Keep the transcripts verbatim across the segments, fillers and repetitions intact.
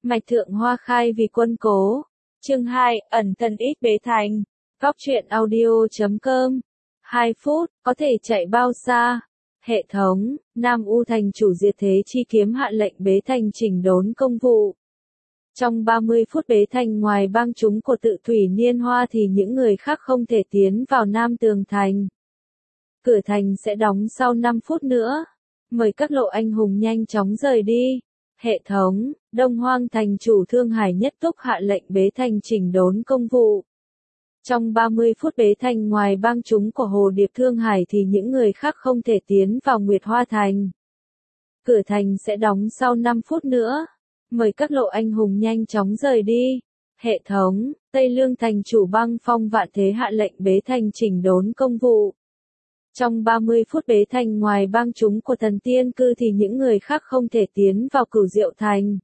Mạch Thượng Hoa khai vì quân cố. Chương hai, ẩn thân ít bế thành. Góc truyện audio chấm com. hai phút, có thể chạy bao xa? Hệ thống, Nam U thành chủ diệt thế chi kiếm hạ lệnh bế thành chỉnh đốn công vụ. Trong ba mươi phút bế thành ngoài bang chúng của Tự Thủy Niên Hoa thì những người khác không thể tiến vào Nam Tường Thành. Cửa thành sẽ đóng sau năm phút nữa. Mời các lộ anh hùng nhanh chóng rời đi. Hệ thống, Đông Hoang thành chủ Thương Hải Nhất Túc hạ lệnh bế thành chỉnh đốn công vụ. Trong ba mươi phút bế thành ngoài bang chúng của Hồ Điệp Thương Hải thì những người khác không thể tiến vào Nguyệt Hoa Thành. Cửa thành sẽ đóng sau năm phút nữa. Mời các lộ anh hùng nhanh chóng rời đi. Hệ thống, Tây Lương thành chủ Băng Phong Vạn Thế hạ lệnh bế thành chỉnh đốn công vụ. Trong ba mươi phút bế thành ngoài bang chúng của Thần Tiên Cư thì những người khác không thể tiến vào Cửu Diệu Thành.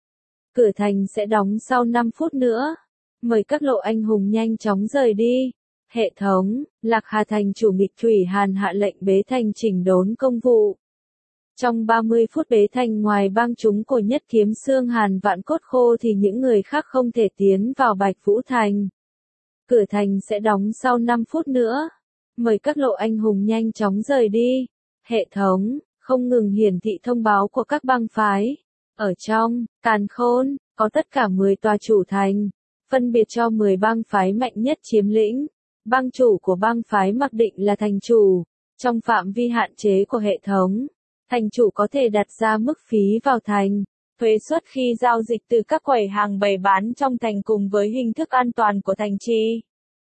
Cửa thành sẽ đóng sau năm phút nữa. Mời các lộ anh hùng nhanh chóng rời đi. Hệ thống, Lạc Hà thành chủ Nghịch Thủy Hàn hạ lệnh bế thành chỉnh đốn công vụ. Trong ba mươi phút bế thành ngoài bang chúng của Nhất Kiếm Xương Hàn Vạn Cốt Khô thì những người khác không thể tiến vào Bạch Vũ Thành. Cửa thành sẽ đóng sau năm phút nữa. Mời các lộ anh hùng nhanh chóng rời đi. Hệ thống, không ngừng hiển thị thông báo của các bang phái. Ở trong, Càn Khôn, có tất cả mười tòa chủ thành, phân biệt cho mười bang phái mạnh nhất chiếm lĩnh. Bang chủ của bang phái mặc định là thành chủ. Trong phạm vi hạn chế của hệ thống, thành chủ có thể đặt ra mức phí vào thành, thuế suất khi giao dịch từ các quầy hàng bày bán trong thành cùng với hình thức an toàn của thành trì.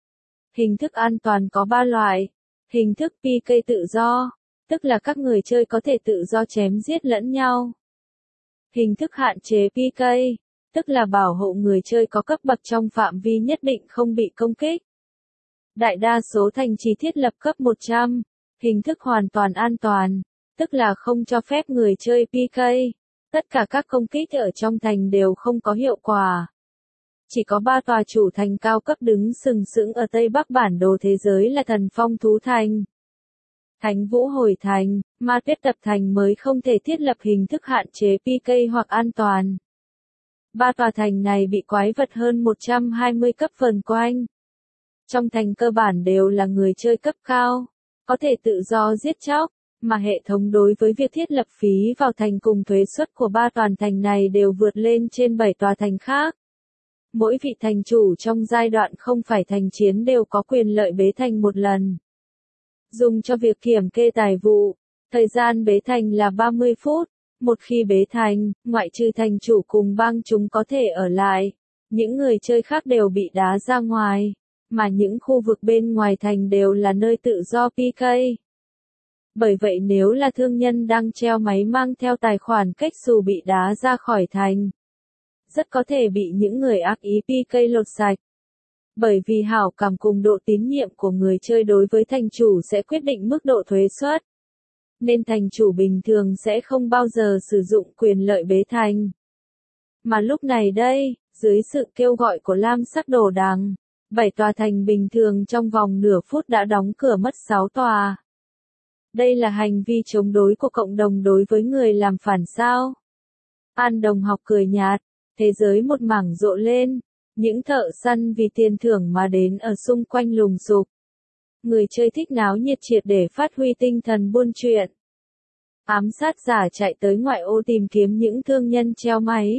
Hình thức an toàn có ba loại. Hình thức pê ca tự do, tức là các người chơi có thể tự do chém giết lẫn nhau. Hình thức hạn chế pê ca, tức là bảo hộ người chơi có cấp bậc trong phạm vi nhất định không bị công kích. Đại đa số thành trì thiết lập cấp một trăm. Hình thức hoàn toàn an toàn, tức là không cho phép người chơi pê ca. Tất cả các công kích ở trong thành đều không có hiệu quả. Chỉ có ba tòa chủ thành cao cấp đứng sừng sững ở Tây Bắc bản đồ thế giới là Thần Phong Thú Thành, Thánh Vũ Hồi Thành, Ma Tuyết Tập Thành mới không thể thiết lập hình thức hạn chế pê ca hoặc an toàn. Ba tòa thành này bị quái vật hơn một trăm hai mươi cấp vần quanh. Trong thành cơ bản đều là người chơi cấp cao, có thể tự do giết chóc, mà hệ thống đối với việc thiết lập phí vào thành cùng thuế suất của ba toàn thành này đều vượt lên trên bảy tòa thành khác. Mỗi vị thành chủ trong giai đoạn không phải thành chiến đều có quyền lợi bế thành một lần. Dùng cho việc kiểm kê tài vụ, thời gian bế thành là ba mươi phút. Một khi bế thành, ngoại trừ thành chủ cùng bang chúng có thể ở lại, những người chơi khác đều bị đá ra ngoài, mà những khu vực bên ngoài thành đều là nơi tự do pê ca. Bởi vậy nếu là thương nhân đang treo máy mang theo tài khoản cách dù bị đá ra khỏi thành, rất có thể bị những người ác ý pê ca lột sạch. Bởi vì hảo cảm cùng độ tín nhiệm của người chơi đối với thành chủ sẽ quyết định mức độ thuế suất. Nên thành chủ bình thường sẽ không bao giờ sử dụng quyền lợi bế thành. Mà lúc này đây, dưới sự kêu gọi của Lam Sắc Đồ Đằng, bảy tòa thành bình thường trong vòng nửa phút đã đóng cửa mất sáu tòa. Đây là hành vi chống đối của cộng đồng đối với người làm phản sao? An Đồng Học cười nhạt, thế giới một mảng rộ lên, những thợ săn vì tiền thưởng mà đến ở xung quanh lùng sục. Người chơi thích náo nhiệt triệt để phát huy tinh thần buôn chuyện. Ám sát giả chạy tới ngoại ô tìm kiếm những thương nhân treo máy.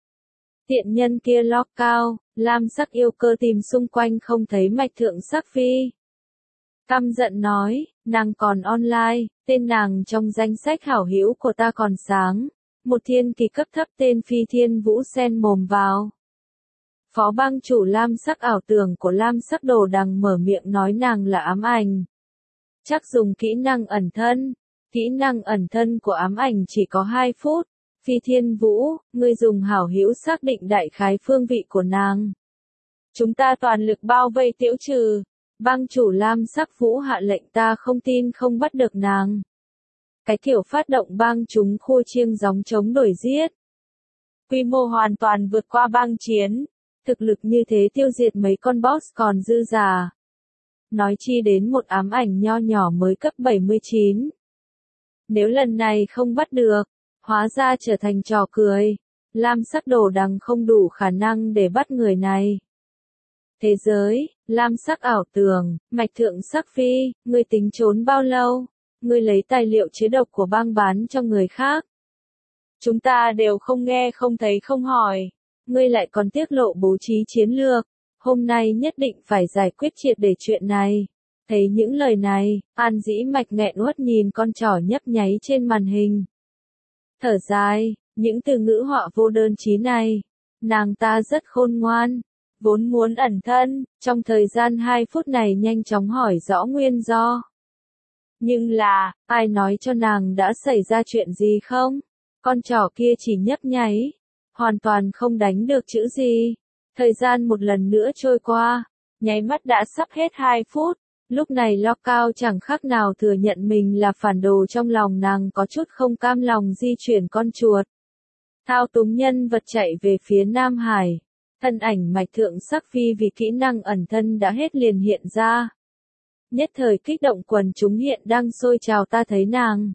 Tiện nhân kia log cao, Lam Sắc yêu cơ tìm xung quanh không thấy Mạch Thượng Sắc Phi. Căm giận nói, nàng còn online, tên nàng trong danh sách hảo hữu của ta còn sáng. Một thiên kỳ cấp thấp tên Phi Thiên Vũ xen mồm vào. Phó bang chủ Lam Sắc ảo tưởng của Lam Sắc Đồ Đằng mở miệng nói nàng là ám ảnh. Chắc dùng kỹ năng ẩn thân. Kỹ năng ẩn thân của ám ảnh chỉ có hai phút. Phi Thiên Vũ, ngươi dùng hảo hữu xác định đại khái phương vị của nàng. Chúng ta toàn lực bao vây Tiễu Trừ. Bang chủ Lam Sắc Vũ hạ lệnh ta không tin không bắt được nàng. Cái kiểu phát động bang chúng khua chiêng gióng chống đổi giết. Quy mô hoàn toàn vượt qua bang chiến. Thực lực như thế tiêu diệt mấy con boss còn dư giả. Nói chi đến một ám ảnh nho nhỏ mới cấp bảy mươi chín. Nếu lần này không bắt được, hóa ra trở thành trò cười. Lam Sắc Đồ Đằng không đủ khả năng để bắt người này. Thế giới, Lam Sắc Ảo Tường, Mạch Thượng Sắc Phi, ngươi tính trốn bao lâu? Ngươi lấy tài liệu chế độc của bang bán cho người khác. Chúng ta đều không nghe không thấy không hỏi. Ngươi lại còn tiết lộ bố trí chiến lược. Hôm nay nhất định phải giải quyết triệt để chuyện này. Thấy những lời này, An Dĩ Mạch nghẹn uất nhìn con trỏ nhấp nháy trên màn hình. Thở dài, những từ ngữ họa vô đơn chí này. Nàng ta rất khôn ngoan. Vốn muốn ẩn thân, trong thời gian hai phút này nhanh chóng hỏi rõ nguyên do. Nhưng là, ai nói cho nàng đã xảy ra chuyện gì không? Con trỏ kia chỉ nhấp nháy, hoàn toàn không đánh được chữ gì. Thời gian một lần nữa trôi qua, nháy mắt đã sắp hết hai phút. Lúc này Lo Cao chẳng khác nào thừa nhận mình là phản đồ, trong lòng nàng có chút không cam lòng di chuyển con chuột. Thao túng nhân vật chạy về phía Nam Hải. Thân ảnh Mạch Thượng Sắc Phi vì kỹ năng ẩn thân đã hết liền hiện ra. Nhất thời kích động quần chúng hiện đang sôi trào, ta thấy nàng.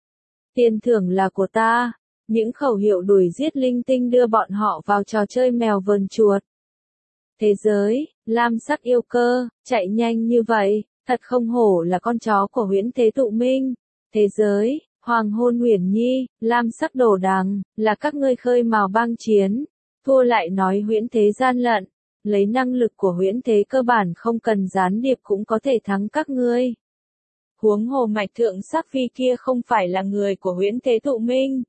Tiền thưởng là của ta. Những khẩu hiệu đuổi giết linh tinh đưa bọn họ vào trò chơi mèo vờn chuột. Thế giới, Lam Sắc Yêu Cơ, chạy nhanh như vậy, thật không hổ là con chó của Huyễn Thế Tụ Minh. Thế giới, Hoàng Hôn Uyển Nhi, Lam Sắc Đồ Đằng, là các ngươi khơi mào bang chiến. Thua lại nói Huyễn Thế gian lận, lấy năng lực của Huyễn Thế cơ bản không cần gián điệp cũng có thể thắng các ngươi. Huống hồ Mạch Thượng Sắc Phi kia không phải là người của Huyễn Thế Tụ Minh.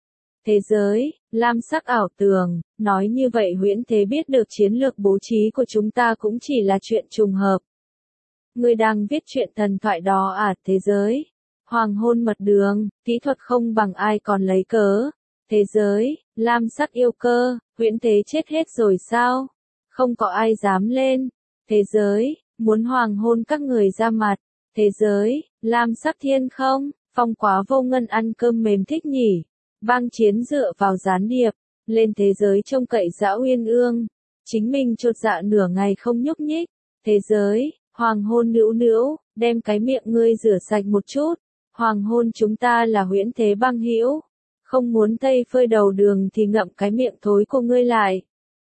Thế giới, Lam Sắc Ảo Tường, nói như vậy Huyễn Thế biết được chiến lược bố trí của chúng ta cũng chỉ là chuyện trùng hợp. Ngươi đang viết chuyện thần thoại đó à? Thế giới, Hoàng Hôn Mật Đường, kỹ thuật không bằng ai còn lấy cớ. Thế giới, Lam Sắc Yêu Cơ, Huyễn Thế chết hết rồi sao? Không có ai dám lên. Thế giới, muốn hoàng hôn các người ra mặt. Thế giới, Lam Sắc Thiên không, Phong Quá Vô Ngân ăn cơm mềm thích nhỉ. Bang chiến dựa vào gián điệp, lên thế giới trông cậy Dã Uyên Ương. Chính mình chột dạ nửa ngày không nhúc nhích. Thế giới, Hoàng Hôn Nữu Nữu, đem cái miệng ngươi rửa sạch một chút. Hoàng Hôn chúng ta là Huyễn Thế băng hữu. Không muốn tây phơi đầu đường thì ngậm cái miệng thối của ngươi lại.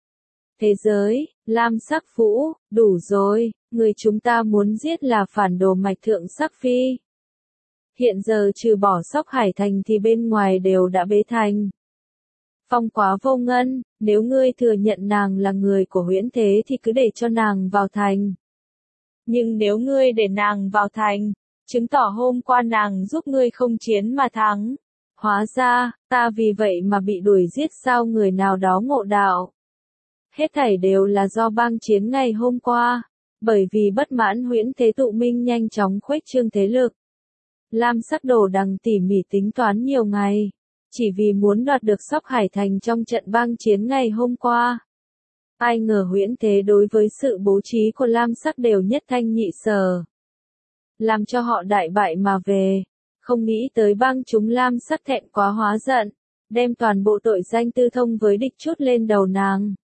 Thế giới, Lam Sắc Phũ, đủ rồi, người chúng ta muốn giết là phản đồ Mạch Thượng Sắc Phi. Hiện giờ trừ bỏ Sóc Hải Thành thì bên ngoài đều đã bế thành. Phong Quá Vô Ngân, nếu ngươi thừa nhận nàng là người của Huyễn Thế thì cứ để cho nàng vào thành. Nhưng nếu ngươi để nàng vào thành, chứng tỏ hôm qua nàng giúp ngươi không chiến mà thắng. Hóa ra, ta vì vậy mà bị đuổi giết sao? Người nào đó ngộ đạo. Hết thảy đều là do bang chiến ngày hôm qua. Bởi vì bất mãn Huyễn Thế Tụ Minh nhanh chóng khuếch trương thế lực. Lam Sắc Đồ Đằng tỉ mỉ tính toán nhiều ngày. Chỉ vì muốn đoạt được Sóc Hải Thành trong trận bang chiến ngày hôm qua. Ai ngờ Huyễn Thế đối với sự bố trí của Lam Sắc đều nhất thanh nhị sở. Làm cho họ đại bại mà về. Không nghĩ tới bang chúng Lam Sắc thẹn quá hóa giận, đem toàn bộ tội danh tư thông với địch trút lên đầu nàng.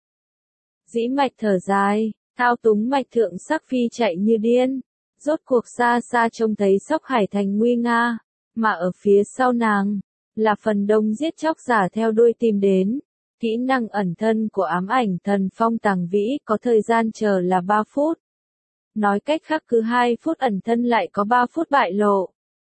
Dĩ Mạch thở dài, thao túng Mạch Thượng Sắc Phi chạy như điên, rốt cuộc xa xa trông thấy Sóc Hải Thành nguy nga, mà ở phía sau nàng, là phần đông giết chóc giả theo đuôi tìm đến. Kỹ năng ẩn thân của ám ảnh thần Phong Tàng Vĩ có thời gian chờ là ba phút. Nói cách khác cứ hai phút ẩn thân lại có ba phút bại lộ.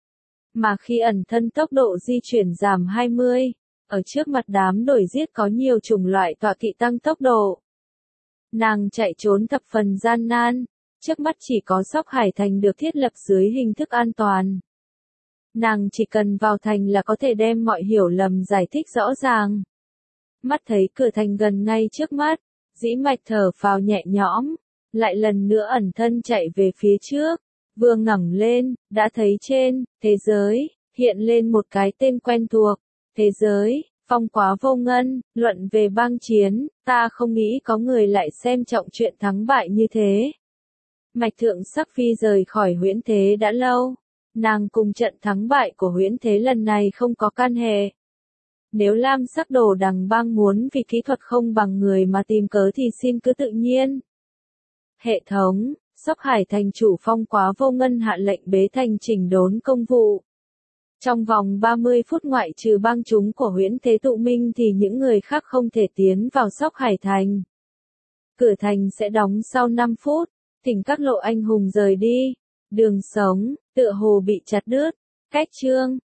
Mà khi ẩn thân tốc độ di chuyển giảm hai mươi, ở trước mặt đám đuổi giết có nhiều chủng loại tọa kỵ tăng tốc độ. Nàng chạy trốn thập phần gian nan, trước mắt chỉ có Sóc Hải Thành được thiết lập dưới hình thức an toàn. Nàng chỉ cần vào thành là có thể đem mọi hiểu lầm giải thích rõ ràng. Mắt thấy cửa thành gần ngay trước mắt, Dĩ Mạch thở phào nhẹ nhõm, lại lần nữa ẩn thân chạy về phía trước. Vừa ngẩng lên, đã thấy trên thế giới hiện lên một cái tên quen thuộc. Thế giới, Phong Quá Vô Ngân, luận về bang chiến, ta không nghĩ có người lại xem trọng chuyện thắng bại như thế. Mạch Thượng Sắc Phi rời khỏi Huyễn Thế đã lâu, nàng cùng trận thắng bại của Huyễn Thế lần này không có can hệ. Nếu Lam Sắc Đồ Đằng bang muốn vì kỹ thuật không bằng người mà tìm cớ thì xin cứ tự nhiên. Hệ thống, Sóc Hải Thành chủ Phong Quá Vô Ngân hạ lệnh bế thành chỉnh đốn công vụ. Trong vòng ba mươi phút ngoại trừ bang chúng của Huyễn Thế Tụ Minh thì những người khác không thể tiến vào Sóc Hải Thành. Cửa thành sẽ đóng sau năm phút, Thỉnh các lộ anh hùng rời đi. Đường sống, tựa hồ bị chặt đứt. Cách chương